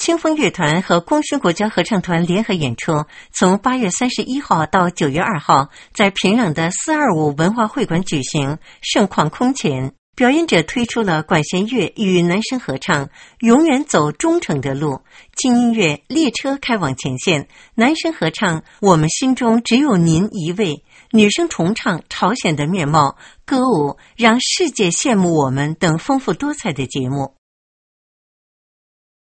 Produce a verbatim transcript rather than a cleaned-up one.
清风乐团和功勋国家合唱团联合演出，从八月三十一号到九月二号，在平壤的四二五文化会馆举行，盛况空前。表演者推出了管弦乐与男声合唱，永远走忠诚的路；轻音乐列车开往前线，男声合唱我们心中只有您一位，女生重唱朝鲜的面貌，歌舞让世界羡慕我们等丰富多彩的节目。